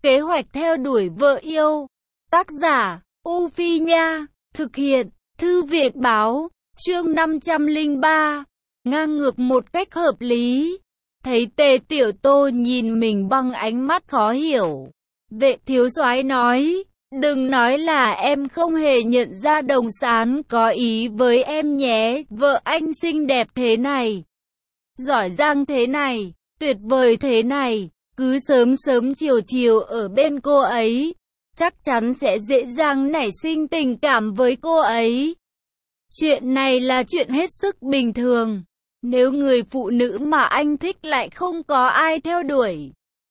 Kế hoạch theo đuổi vợ yêu. Tác giả, U Phi Nha. Thực hiện, Thư viện Báo. Chương 503. Ngang ngược một cách hợp lý. Thấy Tề Tiểu Tô nhìn mình bằng ánh mắt khó hiểu, Vệ thiếu soái nói, đừng nói là em không hề nhận ra Đồng Sán có ý với em nhé. Vợ anh xinh đẹp thế này, giỏi giang thế này, tuyệt vời thế này, cứ sớm sớm chiều chiều ở bên cô ấy, chắc chắn sẽ dễ dàng nảy sinh tình cảm với cô ấy. Chuyện này là chuyện hết sức bình thường. Nếu người phụ nữ mà anh thích lại không có ai theo đuổi,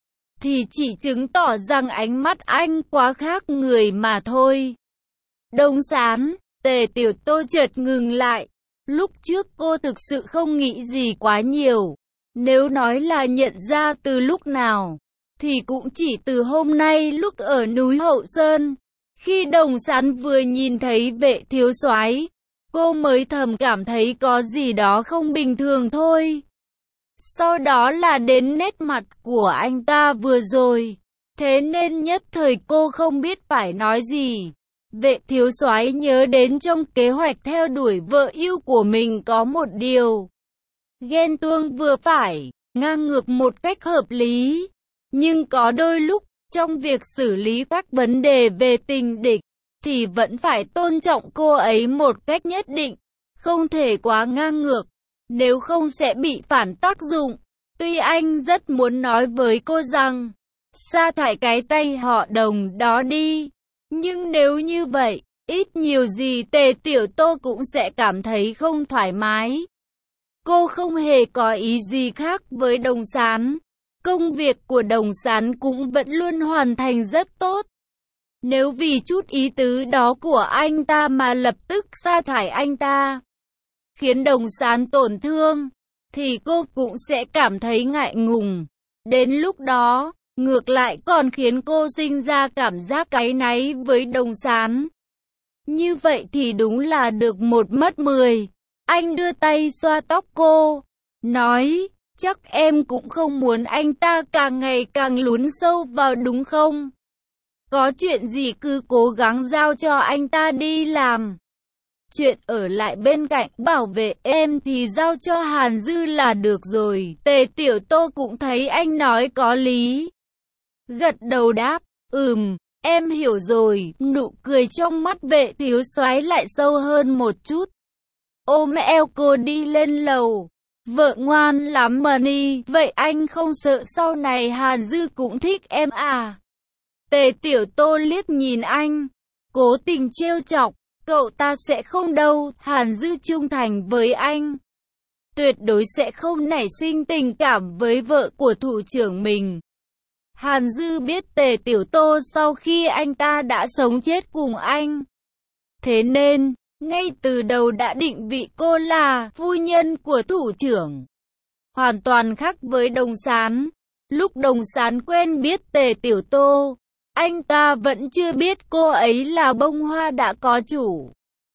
thì chỉ chứng tỏ rằng ánh mắt anh quá khác người mà thôi. Đồng Sán, Tề Tiểu Tô chợt ngừng lại. Lúc trước cô thực sự không nghĩ gì quá nhiều. Nếu nói là nhận ra từ lúc nào, thì cũng chỉ từ hôm nay lúc ở núi Hậu Sơn. Khi Đồng Sán vừa nhìn thấy Vệ thiếu soái, cô mới thầm cảm thấy có gì đó không bình thường thôi. Sau đó là đến nét mặt của anh ta vừa rồi. Thế nên nhất thời cô không biết phải nói gì. Vệ thiếu soái nhớ đến trong kế hoạch theo đuổi vợ yêu của mình có một điều. Ghen tuông vừa phải, ngang ngược một cách hợp lý. Nhưng có đôi lúc, trong việc xử lý các vấn đề về tình địch, thì vẫn phải tôn trọng cô ấy một cách nhất định. Không thể quá ngang ngược, nếu không sẽ bị phản tác dụng. Tuy anh rất muốn nói với cô rằng, sa thải cái tay họ Đồng đó đi. Nhưng nếu như vậy, ít nhiều gì Tề Tiểu Tô cũng sẽ cảm thấy không thoải mái. Cô không hề có ý gì khác với Đồng Sán. Công việc của Đồng Sán cũng vẫn luôn hoàn thành rất tốt. Nếu vì chút ý tứ đó của anh ta mà lập tức sa thải anh ta, khiến Đồng Sán tổn thương, thì cô cũng sẽ cảm thấy ngại ngùng. Đến lúc đó, ngược lại còn khiến cô sinh ra cảm giác áy náy với Đồng Sán. Như vậy thì đúng là được một mất 10. Anh đưa tay xoa tóc cô, nói, chắc em cũng không muốn anh ta càng ngày càng lún sâu vào đúng không? Có chuyện gì cứ cố gắng giao cho anh ta đi làm. Chuyện ở lại bên cạnh bảo vệ em thì giao cho Hàn Dư là được rồi. Tề Tiểu Tô cũng thấy anh nói có lý. Gật đầu đáp, em hiểu rồi. Nụ cười trong mắt Vệ thiếu soái lại sâu hơn một chút. Ôm eo cô đi lên lầu. Vợ ngoan lắm mà đi. Vậy anh không sợ sau này Hàn Dư cũng thích em à? Tề Tiểu Tô liếc nhìn anh, cố tình trêu chọc. Cậu ta sẽ không đâu. Hàn Dư trung thành với anh, tuyệt đối sẽ không nảy sinh tình cảm với vợ của thủ trưởng mình. Hàn Dư biết Tề Tiểu Tô sau khi anh ta đã sống chết cùng anh. Thế nên, ngay từ đầu đã định vị cô là phu nhân của thủ trưởng. Hoàn toàn khác với Đồng Sán. Lúc Đồng Sán quen biết Tề Tiểu Tô, anh ta vẫn chưa biết cô ấy là bông hoa đã có chủ.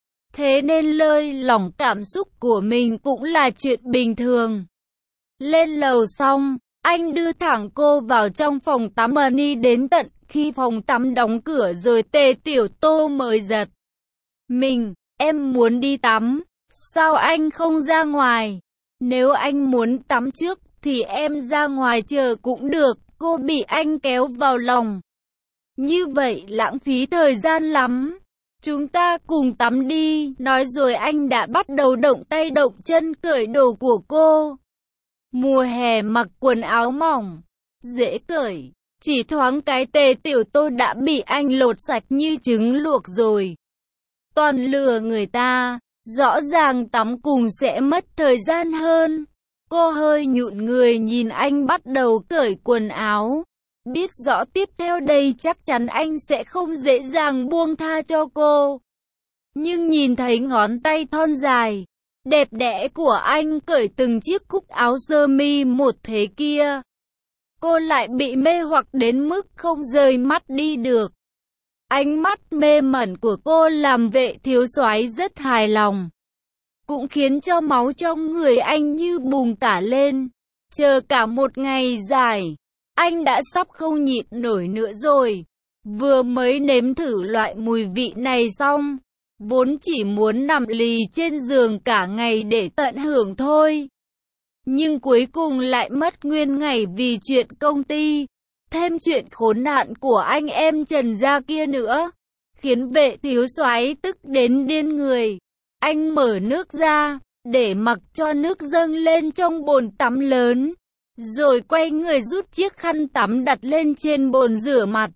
Thế nên lơi lỏng cảm xúc của mình cũng là chuyện bình thường. Lên lầu xong, anh đưa thẳng cô vào trong phòng tắm đi đến tận khi phòng tắm đóng cửa rồi Tề Tiểu Tô mới giật mình. Em muốn đi tắm, sao anh không ra ngoài? Nếu anh muốn tắm trước thì em ra ngoài chờ cũng được. Cô bị anh kéo vào lòng. Như vậy lãng phí thời gian lắm. Chúng ta cùng tắm đi. Nói rồi anh đã bắt đầu động tay động chân cởi đồ của cô. Mùa hè mặc quần áo mỏng, dễ cởi. Chỉ thoáng cái Tề Tiểu Tô đã bị anh lột sạch như trứng luộc rồi. Toàn lừa người ta. Rõ ràng tắm cùng sẽ mất thời gian hơn. Cô hơi nhụn người nhìn anh bắt đầu cởi quần áo. Biết rõ tiếp theo đây chắc chắn anh sẽ không dễ dàng buông tha cho cô. Nhưng nhìn thấy ngón tay thon dài, đẹp đẽ của anh cởi từng chiếc cúc áo sơ mi một thế kia, cô lại bị mê hoặc đến mức không rời mắt đi được. Ánh mắt mê mẩn của cô làm Vệ thiếu soái rất hài lòng, cũng khiến cho máu trong người anh như bùng cả lên. Chờ cả một ngày dài, anh đã sắp không nhịn nổi nữa rồi. Vừa mới nếm thử loại mùi vị này xong, vốn chỉ muốn nằm lì trên giường cả ngày để tận hưởng thôi. Nhưng cuối cùng lại mất nguyên ngày vì chuyện công ty, thêm chuyện khốn nạn của anh em Trần gia kia nữa, khiến Vệ thiếu soái tức đến điên người. Anh mở nước ra, để mặc cho nước dâng lên trong bồn tắm lớn, rồi quay người rút chiếc khăn tắm đặt lên trên bồn rửa mặt.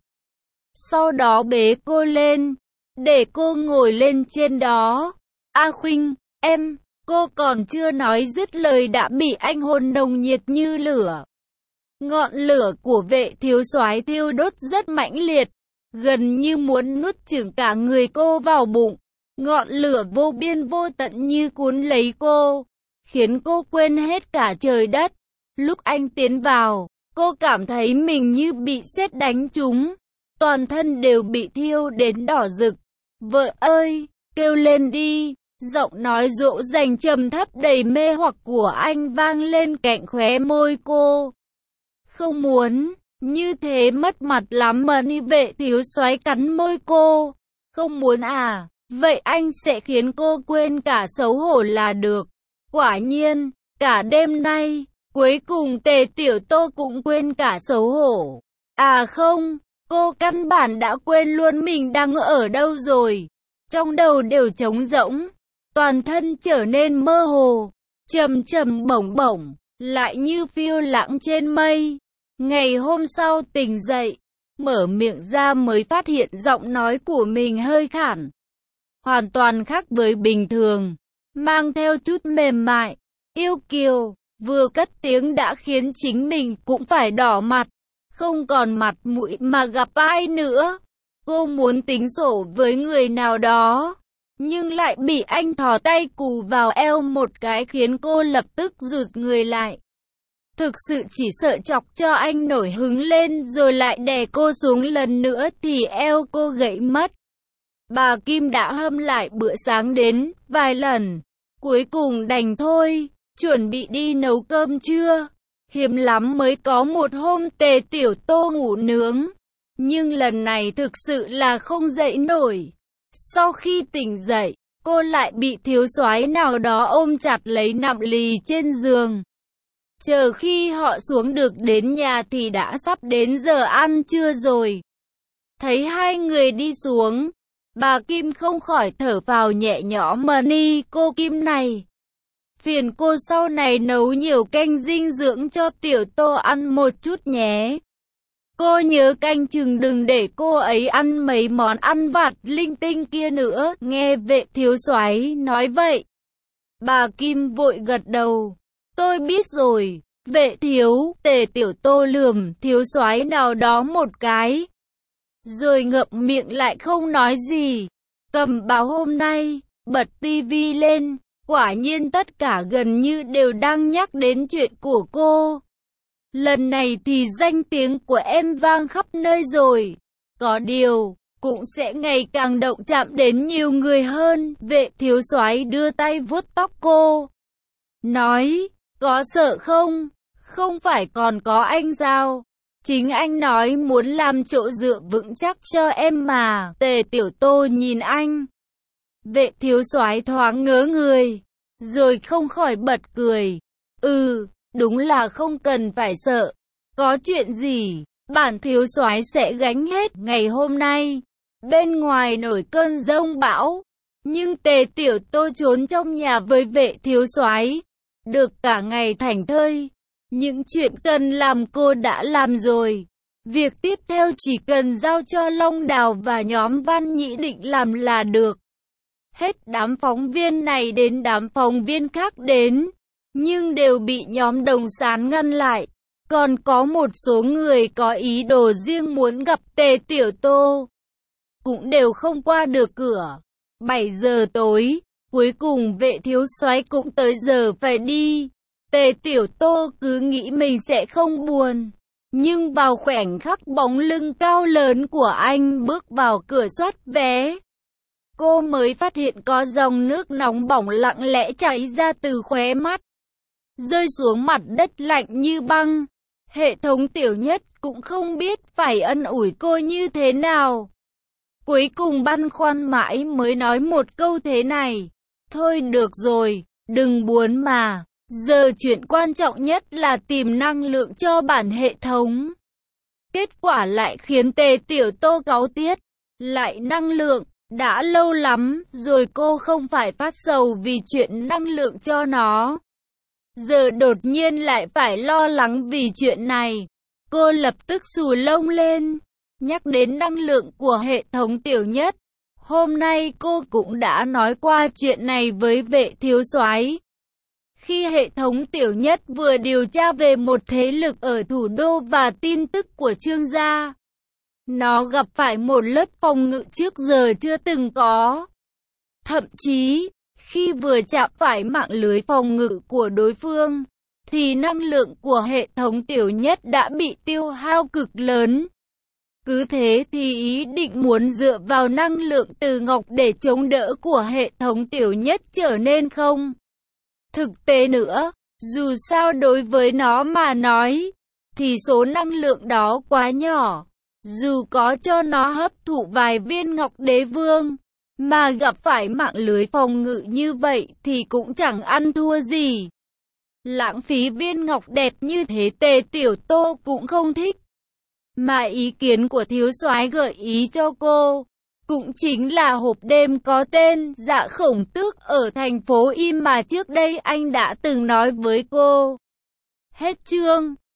Sau đó bế cô lên, để cô ngồi lên trên đó. A Khuynh, em, cô còn chưa nói dứt lời đã bị anh hôn nồng nhiệt như lửa. Ngọn lửa của Vệ thiếu soái thiêu đốt rất mãnh liệt, gần như muốn nuốt chửng cả người cô vào bụng. Ngọn lửa vô biên vô tận như cuốn lấy cô, khiến cô quên hết cả trời đất. Lúc anh tiến vào, cô cảm thấy mình như bị sét đánh trúng, toàn thân đều bị thiêu đến đỏ rực. Vợ ơi, kêu lên đi! Giọng nói dỗ dành trầm thấp đầy mê hoặc của anh vang lên cạnh khóe môi cô. Không muốn, như thế mất mặt lắm mà. Vệ thiếu soái cắn môi cô. Không muốn à? Vậy anh sẽ khiến cô quên cả xấu hổ là được. Quả nhiên, cả đêm nay, cuối cùng Tề Tiểu Tô cũng quên cả xấu hổ. À không, cô căn bản đã quên luôn mình đang ở đâu rồi. Trong đầu đều trống rỗng, toàn thân trở nên mơ hồ, trầm trầm bổng bổng, lại như phiêu lãng trên mây. Ngày hôm sau tỉnh dậy, mở miệng ra mới phát hiện giọng nói của mình hơi khản, hoàn toàn khác với bình thường, mang theo chút mềm mại, yêu kiều, vừa cất tiếng đã khiến chính mình cũng phải đỏ mặt, không còn mặt mũi mà gặp ai nữa. Cô muốn tính sổ với người nào đó, nhưng lại bị anh thò tay cù vào eo một cái khiến cô lập tức rụt người lại. Thực sự chỉ sợ chọc cho anh nổi hứng lên rồi lại đè cô xuống lần nữa thì eo cô gãy mất. Bà Kim đã hâm lại bữa sáng đến vài lần, cuối cùng đành thôi, chuẩn bị đi nấu cơm trưa. Hiếm lắm mới có một hôm Tề Tiểu Tô ngủ nướng, nhưng lần này thực sự là không dậy nổi. Sau khi tỉnh dậy, cô lại bị thiếu soái nào đó ôm chặt lấy nằm lì trên giường. Chờ khi họ xuống được đến nhà thì đã sắp đến giờ ăn trưa rồi. Thấy hai người đi xuống, bà Kim không khỏi thở phào nhẹ nhõm. Cô Kim này, phiền cô sau này nấu nhiều canh dinh dưỡng cho Tiểu Tô ăn một chút nhé. Cô nhớ canh chừng đừng để cô ấy ăn mấy món ăn vặt linh tinh kia nữa. Nghe Vệ thiếu soái nói vậy, bà Kim vội gật đầu. Tôi biết rồi. Vệ thiếu. Tề Tiểu Tô lườm thiếu soái nào đó một cái, rồi ngậm miệng lại không nói gì. Cầm báo hôm nay, bật tivi lên, quả nhiên tất cả gần như đều đang nhắc đến chuyện của cô. Lần này thì danh tiếng của em vang khắp nơi rồi. Có điều, cũng sẽ ngày càng động chạm đến nhiều người hơn. Vệ thiếu soái đưa tay vuốt tóc cô, nói, có sợ không? Không phải còn có anh sao? Chính anh nói muốn làm chỗ dựa vững chắc cho em mà. Tề Tiểu Tô nhìn anh. Vệ thiếu soái thoáng ngớ người, rồi không khỏi bật cười. Đúng là không cần phải sợ. Có chuyện gì, bản thiếu soái sẽ gánh hết. Ngày hôm nay, bên ngoài nổi cơn giông bão, nhưng Tề Tiểu Tô trốn trong nhà với Vệ thiếu soái, được cả ngày thảnh thơi. Những chuyện cần làm cô đã làm rồi. Việc tiếp theo chỉ cần giao cho Long Đào và nhóm Văn Nhĩ Định làm là được. Hết đám phóng viên này đến đám phóng viên khác đến, nhưng đều bị nhóm Đồng Sán ngăn lại. Còn có một số người có ý đồ riêng muốn gặp Tề Tiểu Tô, cũng đều không qua được cửa. 7 giờ tối, cuối cùng Vệ thiếu soái cũng tới giờ phải đi. Tề Tiểu Tô cứ nghĩ mình sẽ không buồn, nhưng vào khoảnh khắc bóng lưng cao lớn của anh bước vào cửa soát vé, cô mới phát hiện có dòng nước nóng bỏng lặng lẽ chảy ra từ khóe mắt, rơi xuống mặt đất lạnh như băng. Hệ thống tiểu nhất cũng không biết phải ân ủi cô như thế nào. Cuối cùng băn khoăn mãi mới nói một câu thế này. Thôi được rồi, đừng buồn mà. Giờ chuyện quan trọng nhất là tìm năng lượng cho bản hệ thống. Kết quả lại khiến Tề Tiểu Tô cáu tiết. Lại năng lượng, đã lâu lắm rồi cô không phải phát sầu vì chuyện năng lượng cho nó. Giờ đột nhiên lại phải lo lắng vì chuyện này. Cô lập tức xù lông lên. Nhắc đến năng lượng của hệ thống Tiểu Nhất. Hôm nay cô cũng đã nói qua chuyện này với Vệ thiếu soái. Khi hệ thống Tiểu Nhất vừa điều tra về một thế lực ở thủ đô và tin tức của Trương gia, nó gặp phải một lớp phòng ngự trước giờ chưa từng có. Thậm chí, khi vừa chạm phải mạng lưới phòng ngự của đối phương, thì năng lượng của hệ thống Tiểu Nhất đã bị tiêu hao cực lớn. Cứ thế thì ý định muốn dựa vào năng lượng từ ngọc để chống đỡ của hệ thống Tiểu Nhất trở nên không thực tế nữa. Dù sao đối với nó mà nói, thì số năng lượng đó quá nhỏ. Dù có cho nó hấp thụ vài viên ngọc đế vương, mà gặp phải mạng lưới phòng ngự như vậy thì cũng chẳng ăn thua gì. Lãng phí viên ngọc đẹp như thế Tề Tiểu Tô cũng không thích. Mà ý kiến của thiếu soái gợi ý cho cô, cũng chính là hộp đêm có tên Dạ Khổng Tước ở thành phố Y mà trước đây anh đã từng nói với cô. Hết chương.